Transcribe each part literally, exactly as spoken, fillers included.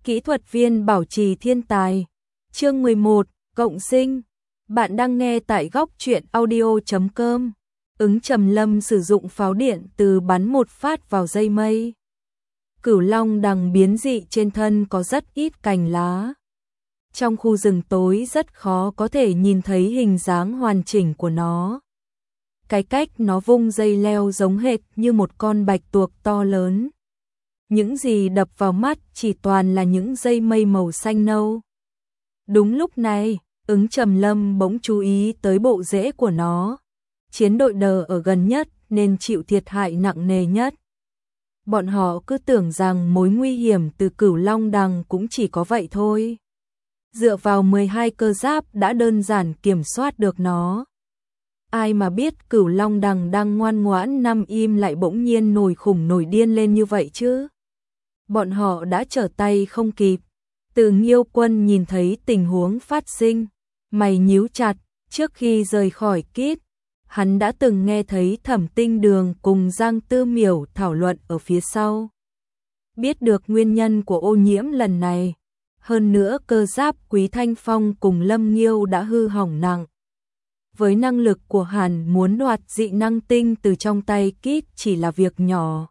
Kỹ thuật viên bảo trì thiên tài. Chương mười một, Cộng sinh. Bạn đang nghe tại góc truyện audio chấm com. Ứng Trầm Lâm sử dụng pháo điện từ bắn một phát vào dây mây. Cửu long đằng biến dị trên thân có rất ít cành lá. Trong khu rừng tối rất khó có thể nhìn thấy hình dáng hoàn chỉnh của nó. Cái cách nó vung dây leo giống hệt như một con bạch tuộc to lớn. Những gì đập vào mắt chỉ toàn là những dây mây màu xanh nâu. Đúng lúc này, Ứng Trầm Lâm bỗng chú ý tới bộ rễ của nó. Chiến đội đờ ở gần nhất nên chịu thiệt hại nặng nề nhất. Bọn họ cứ tưởng rằng mối nguy hiểm từ Cửu Long đằng cũng chỉ có vậy thôi. Dựa vào mười hai cơ giáp đã đơn giản kiểm soát được nó. Ai mà biết Cửu Long đằng đang ngoan ngoãn nằm im lại bỗng nhiên nổi khủng nổi điên lên như vậy chứ. Bọn họ đã trở tay không kịp. Từ Nghiêu Quân nhìn thấy tình huống phát sinh, mày nhíu chặt. Trước khi rời khỏi Kít, hắn đã từng nghe thấy Thẩm Tinh Đường cùng Giang Tư Miểu thảo luận ở phía sau. Biết được nguyên nhân của ô nhiễm lần này, hơn nữa cơ giáp Quý Thanh Phong cùng Lâm Nghiêu đã hư hỏng nặng. Với năng lực của hắn, muốn đoạt dị năng tinh từ trong tay Kít chỉ là việc nhỏ.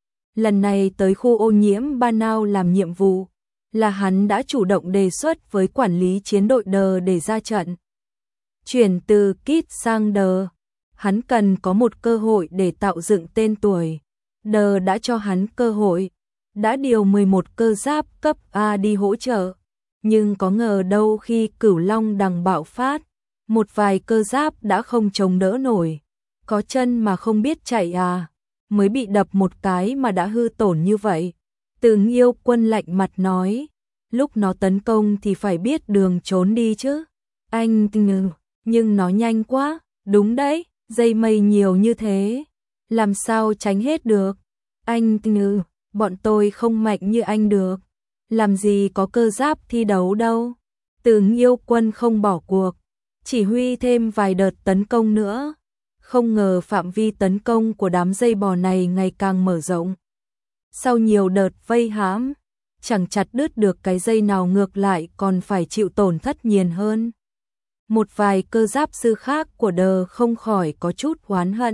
Lần này tới khu ô nhiễm Ba Nao làm nhiệm vụ, là hắn đã chủ động đề xuất với quản lý chiến đội đờ để ra trận. Chuyển từ Kít sang đờ, hắn cần có một cơ hội để tạo dựng tên tuổi. Đờ đã cho hắn cơ hội, đã điều mười một cơ giáp cấp A đi hỗ trợ. Nhưng có ngờ đâu khi Cửu Long đằng bạo phát, một vài cơ giáp đã không chống đỡ nổi. Có chân mà không biết chạy à, mới bị đập một cái mà đã hư tổn như vậy. Từ Nghiêu Quân lạnh mặt nói, lúc nó tấn công thì phải biết đường trốn đi chứ. Anh ngừ, nhưng nó nhanh quá, đúng đấy, dây mây nhiều như thế, làm sao tránh hết được. Anh ngừ, bọn tôi không mạnh như anh được, làm gì có cơ giáp thi đấu đâu. Từ Nghiêu Quân không bỏ cuộc, chỉ huy thêm vài đợt tấn công nữa. Không ngờ phạm vi tấn công của đám dây bò này ngày càng mở rộng. Sau nhiều đợt vây hãm, chẳng chặt đứt được cái dây nào, ngược lại còn phải chịu tổn thất nhiều hơn. Một vài cơ giáp sư khác của đờ không khỏi có chút oán hận.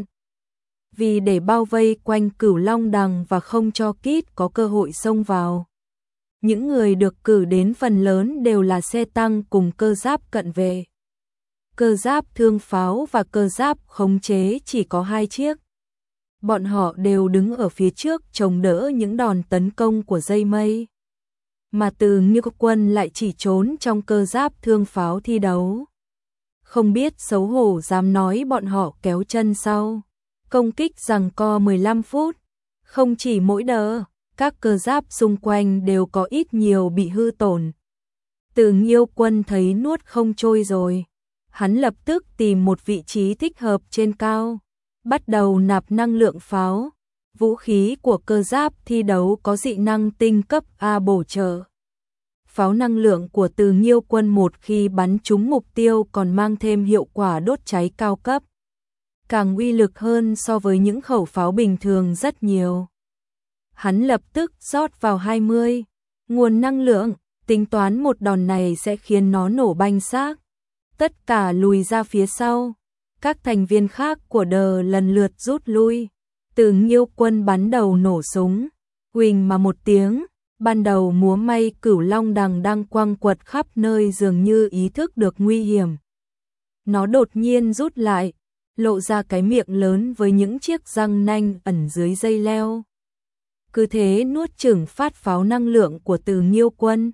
Vì để bao vây quanh Cửu Long đằng và không cho Kít có cơ hội xông vào, những người được cử đến phần lớn đều là xe tăng cùng cơ giáp cận vệ. Cơ giáp thương pháo và cơ giáp khống chế chỉ có hai chiếc. Bọn họ đều đứng ở phía trước chống đỡ những đòn tấn công của dây mây. Mà Từ Nghiêu Quân lại chỉ trốn trong cơ giáp thương pháo thi đấu. Không biết xấu hổ dám nói bọn họ kéo chân sau. Công kích giằng co mười lăm phút. Không chỉ mỗi đờ, các cơ giáp xung quanh đều có ít nhiều bị hư tổn. Từ Nghiêu Quân thấy nuốt không trôi rồi. Hắn lập tức tìm một vị trí thích hợp trên cao, bắt đầu nạp năng lượng pháo. Vũ khí của cơ giáp thi đấu có dị năng tinh cấp A bổ trợ. Pháo năng lượng của Từ Nghiêu Quân một khi bắn trúng mục tiêu còn mang thêm hiệu quả đốt cháy cao cấp, càng uy lực hơn so với những khẩu pháo bình thường rất nhiều. Hắn lập tức rót vào hai mươi nguồn năng lượng, tính toán một đòn này sẽ khiến nó nổ banh xác. Tất cả lùi ra phía sau. Các thành viên khác của đờ lần lượt rút lui. Từ Nghiêu Quân bắn đầu nổ súng. Huỳnh mà một tiếng, ban đầu múa may Cửu Long đằng đang quăng quật khắp nơi dường như ý thức được nguy hiểm. Nó đột nhiên rút lại, lộ ra cái miệng lớn với những chiếc răng nanh ẩn dưới dây leo. Cứ thế nuốt chửng phát pháo năng lượng của Từ Nghiêu Quân.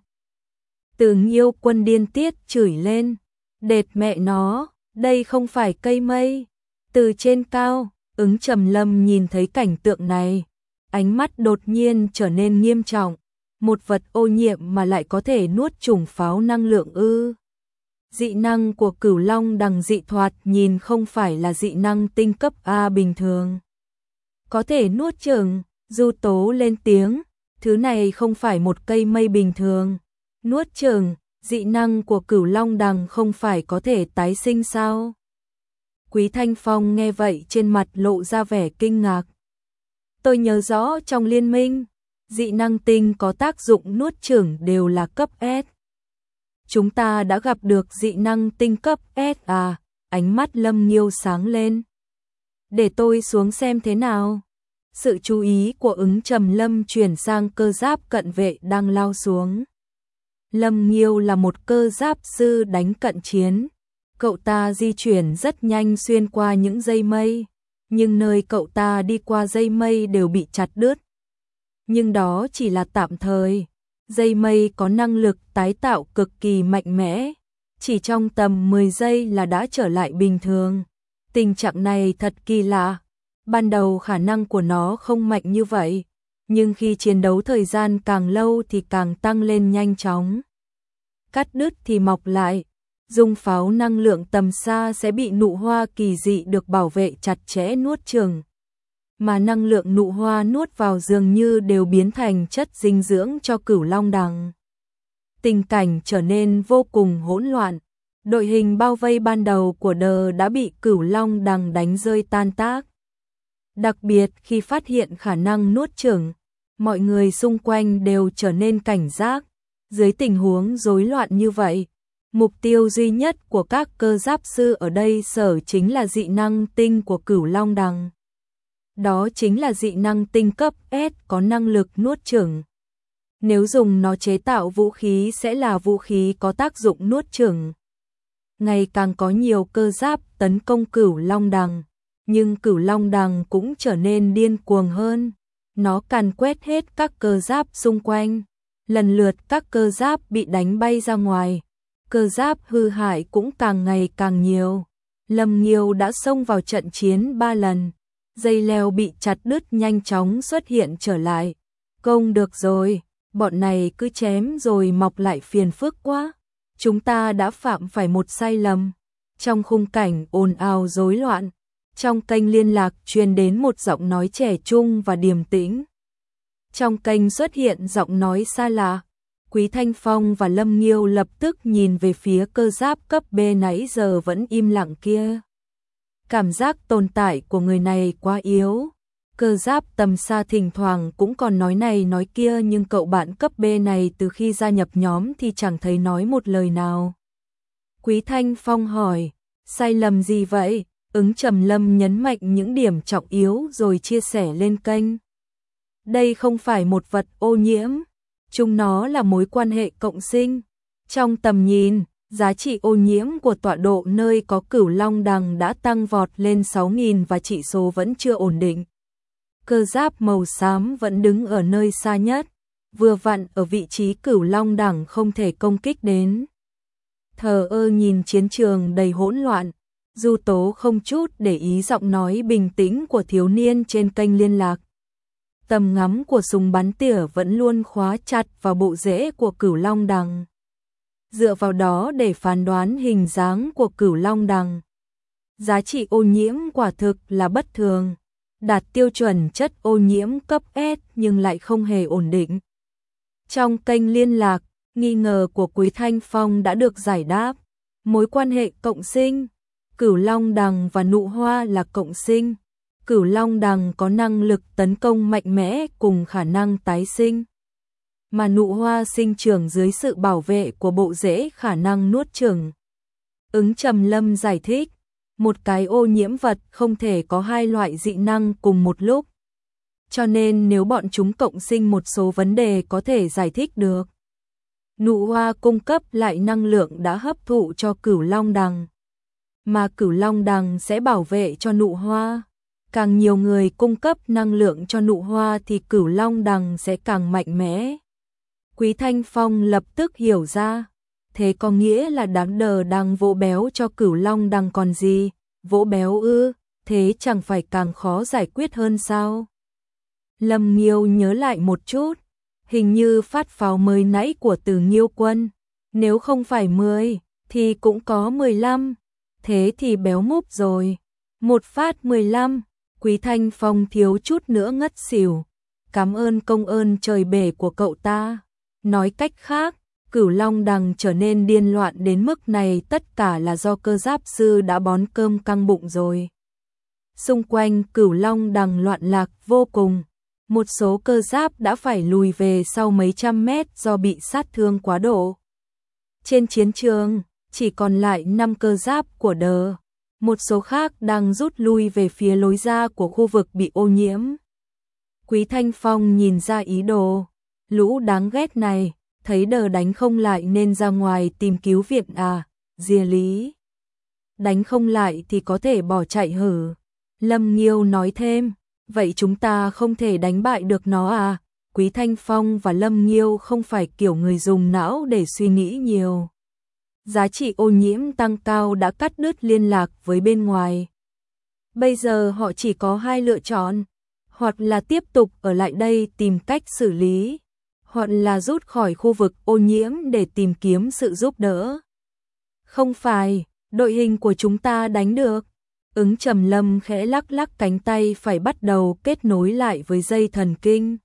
Từ Nghiêu Quân điên tiết chửi lên. Đệt mẹ nó, đây không phải cây mây. Từ trên cao, Ứng Trầm Lâm nhìn thấy cảnh tượng này, ánh mắt đột nhiên trở nên nghiêm trọng. Một vật ô nhiễm mà lại có thể nuốt chửng pháo năng lượng ư? Dị năng của Cửu Long đằng dị thoạt nhìn không phải là dị năng tinh cấp A bình thường. Có thể nuốt chửng, Du Tố lên tiếng, thứ này không phải một cây mây bình thường. Nuốt chửng, dị năng của Cửu Long đằng không phải có thể tái sinh sao? Quý Thanh Phong nghe vậy trên mặt lộ ra vẻ kinh ngạc. Tôi nhớ rõ trong liên minh, dị năng tinh có tác dụng nuốt chửng đều là cấp S. Chúng ta đã gặp được dị năng tinh cấp S à, ánh mắt Lâm Nghiêu sáng lên. Để tôi xuống xem thế nào. Sự chú ý của Ứng Trầm Lâm chuyển sang cơ giáp cận vệ đang lao xuống. Lâm Nghiêu là một cơ giáp sư đánh cận chiến. Cậu ta di chuyển rất nhanh xuyên qua những dây mây, nhưng nơi cậu ta đi qua dây mây đều bị chặt đứt. Nhưng đó chỉ là tạm thời. Dây mây có năng lực tái tạo cực kỳ mạnh mẽ, chỉ trong tầm mười giây là đã trở lại bình thường. Tình trạng này thật kỳ lạ. Ban đầu khả năng của nó không mạnh như vậy, nhưng khi chiến đấu thời gian càng lâu thì càng tăng lên nhanh chóng. Cắt đứt thì mọc lại. Dung pháo năng lượng tầm xa sẽ bị nụ hoa kỳ dị được bảo vệ chặt chẽ nuốt chửng. Mà năng lượng nụ hoa nuốt vào dường như đều biến thành chất dinh dưỡng cho Cửu Long Đằng. Tình cảnh trở nên vô cùng hỗn loạn. Đội hình bao vây ban đầu của Đờ đã bị Cửu Long Đằng đánh rơi tan tác. Đặc biệt khi phát hiện khả năng nuốt chửng, mọi người xung quanh đều trở nên cảnh giác. Dưới tình huống rối loạn như vậy, mục tiêu duy nhất của các cơ giáp sư ở đây sở chính là dị năng tinh của Cửu Long Đằng. Đó chính là dị năng tinh cấp S có năng lực nuốt chửng. Nếu dùng nó chế tạo vũ khí sẽ là vũ khí có tác dụng nuốt chửng. Ngày càng có nhiều cơ giáp tấn công Cửu Long Đằng, nhưng Cửu Long Đằng cũng trở nên điên cuồng hơn. Nó càn quét hết các cơ giáp xung quanh. Lần lượt các cơ giáp bị đánh bay ra ngoài. Cơ giáp hư hại cũng càng ngày càng nhiều. Lâm Nghiêu đã xông vào trận chiến ba lần. Dây leo bị chặt đứt nhanh chóng xuất hiện trở lại. Công được rồi, bọn này cứ chém rồi mọc lại phiền phức quá. Chúng ta đã phạm phải một sai lầm. Trong khung cảnh ồn ào rối loạn, trong kênh liên lạc truyền đến một giọng nói trẻ trung và điềm tĩnh. Trong kênh xuất hiện giọng nói xa lạ. Quý Thanh Phong và Lâm Nghiêu lập tức nhìn về phía cơ giáp cấp B nãy giờ vẫn im lặng kia. Cảm giác tồn tại của người này quá yếu. Cơ giáp tầm xa thỉnh thoảng cũng còn nói này nói kia, nhưng cậu bạn cấp B này từ khi gia nhập nhóm thì chẳng thấy nói một lời nào. Quý Thanh Phong hỏi, sai lầm gì vậy? Ứng Trầm Lâm nhấn mạnh những điểm trọng yếu rồi chia sẻ lên kênh. Đây không phải một vật ô nhiễm, chúng nó là mối quan hệ cộng sinh. Trong tầm nhìn, giá trị ô nhiễm của tọa độ nơi có Cửu Long Đằng đã tăng vọt lên sáu nghìn và chỉ số vẫn chưa ổn định. Cơ giáp màu xám vẫn đứng ở nơi xa nhất, vừa vặn ở vị trí Cửu Long Đằng không thể công kích đến. Thờ ơ nhìn chiến trường đầy hỗn loạn, Du Tố không chút để ý giọng nói bình tĩnh của thiếu niên trên kênh liên lạc. Tầm ngắm của súng bắn tỉa vẫn luôn khóa chặt vào bộ rễ của Cửu Long Đằng. Dựa vào đó để phán đoán hình dáng của Cửu Long Đằng. Giá trị ô nhiễm quả thực là bất thường, đạt tiêu chuẩn chất ô nhiễm cấp S nhưng lại không hề ổn định. Trong kênh liên lạc, nghi ngờ của Quý Thanh Phong đã được giải đáp. Mối quan hệ cộng sinh, Cửu Long Đằng và nụ hoa là cộng sinh. Cửu Long Đằng có năng lực tấn công mạnh mẽ cùng khả năng tái sinh. Mà nụ hoa sinh trưởng dưới sự bảo vệ của bộ rễ khả năng nuốt chửng. Ứng Trầm Lâm giải thích, một cái ô nhiễm vật không thể có hai loại dị năng cùng một lúc. Cho nên nếu bọn chúng cộng sinh một số vấn đề có thể giải thích được. Nụ hoa cung cấp lại năng lượng đã hấp thụ cho Cửu Long Đằng, mà Cửu Long Đằng sẽ bảo vệ cho nụ hoa. Càng nhiều người cung cấp năng lượng cho nụ hoa thì Cửu Long Đằng sẽ càng mạnh mẽ. Quý Thanh Phong lập tức hiểu ra, thế có nghĩa là đám Đờ đang vỗ béo cho Cửu Long Đằng còn gì, vỗ béo ư, thế chẳng phải càng khó giải quyết hơn sao? Lâm Nghiêu nhớ lại một chút, hình như phát pháo mới nãy của Từ Nghiêu Quân, nếu không phải mười thì cũng có mười lăm, thế thì béo múp rồi. Một phát mười lăm, Quý Thanh Phong thiếu chút nữa ngất xỉu. Cảm ơn công ơn trời bể của cậu ta. Nói cách khác, Cửu Long Đằng trở nên điên loạn đến mức này tất cả là do cơ giáp sư đã bón cơm căng bụng rồi. Xung quanh Cửu Long Đằng loạn lạc vô cùng. Một số cơ giáp đã phải lùi về sau mấy trăm mét do bị sát thương quá độ. Trên chiến trường, chỉ còn lại năm cơ giáp của đờ. Một số khác đang rút lui về phía lối ra của khu vực bị ô nhiễm. Quý Thanh Phong nhìn ra ý đồ. Lũ đáng ghét này, thấy đờ đánh không lại nên ra ngoài tìm cứu viện à, Diệp Lý. Đánh không lại thì có thể bỏ chạy hử. Lâm Nghiêu nói thêm, vậy chúng ta không thể đánh bại được nó à? Quý Thanh Phong và Lâm Nghiêu không phải kiểu người dùng não để suy nghĩ nhiều. Giá trị ô nhiễm tăng cao đã cắt đứt liên lạc với bên ngoài. Bây giờ họ chỉ có hai lựa chọn, hoặc là tiếp tục ở lại đây tìm cách xử lý, hoặc là rút khỏi khu vực ô nhiễm để tìm kiếm sự giúp đỡ. Không phải, đội hình của chúng ta đánh được. Ứng Trầm Lâm khẽ lắc lắc cánh tay phải bắt đầu kết nối lại với dây thần kinh.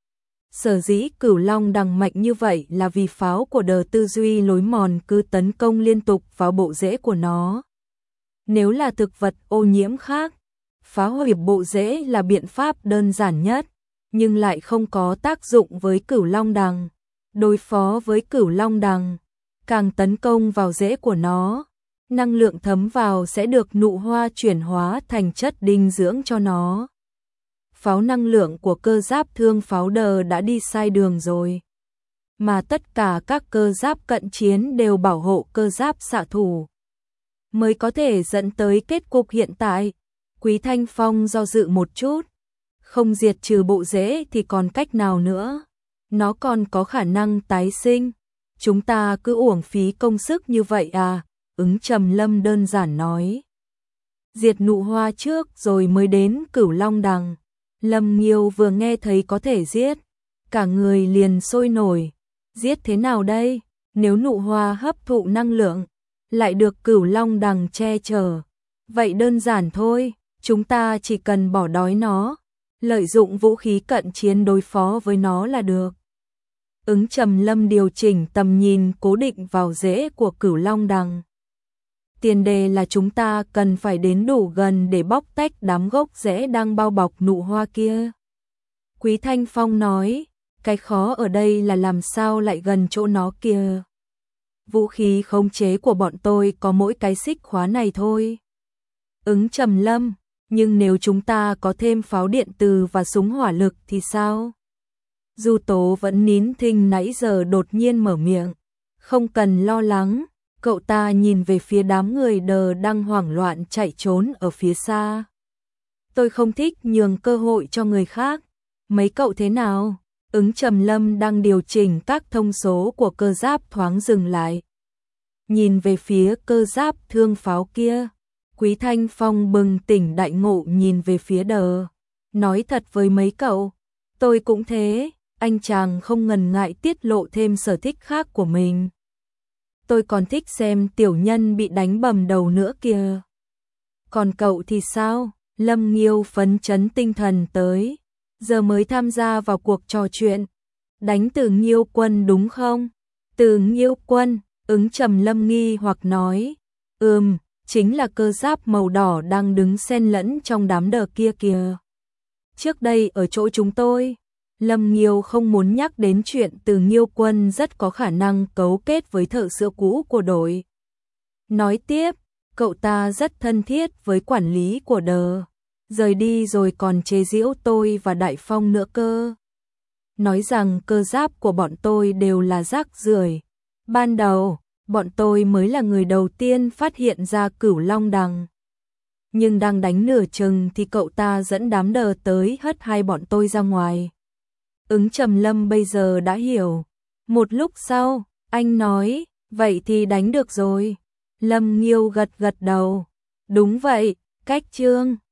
Sở dĩ Cửu Long đằng mạnh như vậy là vì pháo của đờ tư duy lối mòn cứ tấn công liên tục vào bộ rễ của nó. Nếu là thực vật ô nhiễm khác, phá hủy bộ rễ là biện pháp đơn giản nhất, nhưng lại không có tác dụng với Cửu Long đằng. Đối phó với Cửu Long đằng, càng tấn công vào rễ của nó, năng lượng thấm vào sẽ được nụ hoa chuyển hóa thành chất dinh dưỡng cho nó. Pháo năng lượng của cơ giáp thương pháo đờ đã đi sai đường rồi. Mà tất cả các cơ giáp cận chiến đều bảo hộ cơ giáp xạ thủ. Mới có thể dẫn tới kết cục hiện tại. Quý Thanh Phong do dự một chút. Không diệt trừ bộ rễ thì còn cách nào nữa. Nó còn có khả năng tái sinh. Chúng ta cứ uổng phí công sức như vậy à? Ứng Trầm Lâm đơn giản nói. Diệt nụ hoa trước rồi mới đến Cửu Long đằng. Lâm Nghiêu vừa nghe thấy có thể giết, cả người liền sôi nổi. Giết thế nào đây? Nếu nụ hoa hấp thụ năng lượng, lại được Cửu Long đằng che chở. Vậy đơn giản thôi, chúng ta chỉ cần bỏ đói nó, lợi dụng vũ khí cận chiến đối phó với nó là được. Ứng Trầm Lâm điều chỉnh tầm nhìn cố định vào rễ của Cửu Long đằng. Tiền đề là chúng ta cần phải đến đủ gần để bóc tách đám gốc rễ đang bao bọc nụ hoa kia. Quý Thanh Phong nói, cái khó ở đây là làm sao lại gần chỗ nó kia. Vũ khí khống chế của bọn tôi có mỗi cái xích khóa này thôi. Ứng Trầm Lâm, nhưng nếu chúng ta có thêm pháo điện từ và súng hỏa lực thì sao? Du Tố vẫn nín thinh nãy giờ đột nhiên mở miệng. Không cần lo lắng. Cậu ta nhìn về phía đám người đờ đang hoảng loạn chạy trốn ở phía xa. Tôi không thích nhường cơ hội cho người khác. Mấy cậu thế nào? Ứng Trầm Lâm đang điều chỉnh các thông số của cơ giáp thoáng dừng lại. Nhìn về phía cơ giáp thương pháo kia. Quý Thanh Phong bừng tỉnh đại ngộ nhìn về phía đờ. Nói thật với mấy cậu, tôi cũng thế. Anh chàng không ngần ngại tiết lộ thêm sở thích khác của mình. Tôi còn thích xem tiểu nhân bị đánh bầm đầu nữa kìa. Còn cậu thì sao? Lâm Nghiêu phấn chấn tinh thần tới. Giờ mới tham gia vào cuộc trò chuyện. Đánh Từ Nghiêu Quân đúng không? Từ Nghiêu Quân, Ứng Trầm Lâm nghi hoặc nói. Ừm, chính là cơ giáp màu đỏ đang đứng xen lẫn trong đám đờ kia kìa. Trước đây ở chỗ chúng tôi, Lâm Nghiêu không muốn nhắc đến chuyện Từ Nghiêu Quân rất có khả năng cấu kết với thợ sữa cũ của đội. Nói tiếp, cậu ta rất thân thiết với quản lý của đờ. Rời đi rồi còn chế giễu tôi và Đại Phong nữa cơ. Nói rằng cơ giáp của bọn tôi đều là rác rưởi. Ban đầu, bọn tôi mới là người đầu tiên phát hiện ra Cửu Long đằng. Nhưng đang đánh nửa chừng thì cậu ta dẫn đám đờ tới hất hai bọn tôi ra ngoài. Ứng Trầm Lâm bây giờ đã hiểu. Một lúc sau, anh nói, vậy thì đánh được rồi. Lâm Nghiêu gật gật đầu. Đúng vậy, cách chương.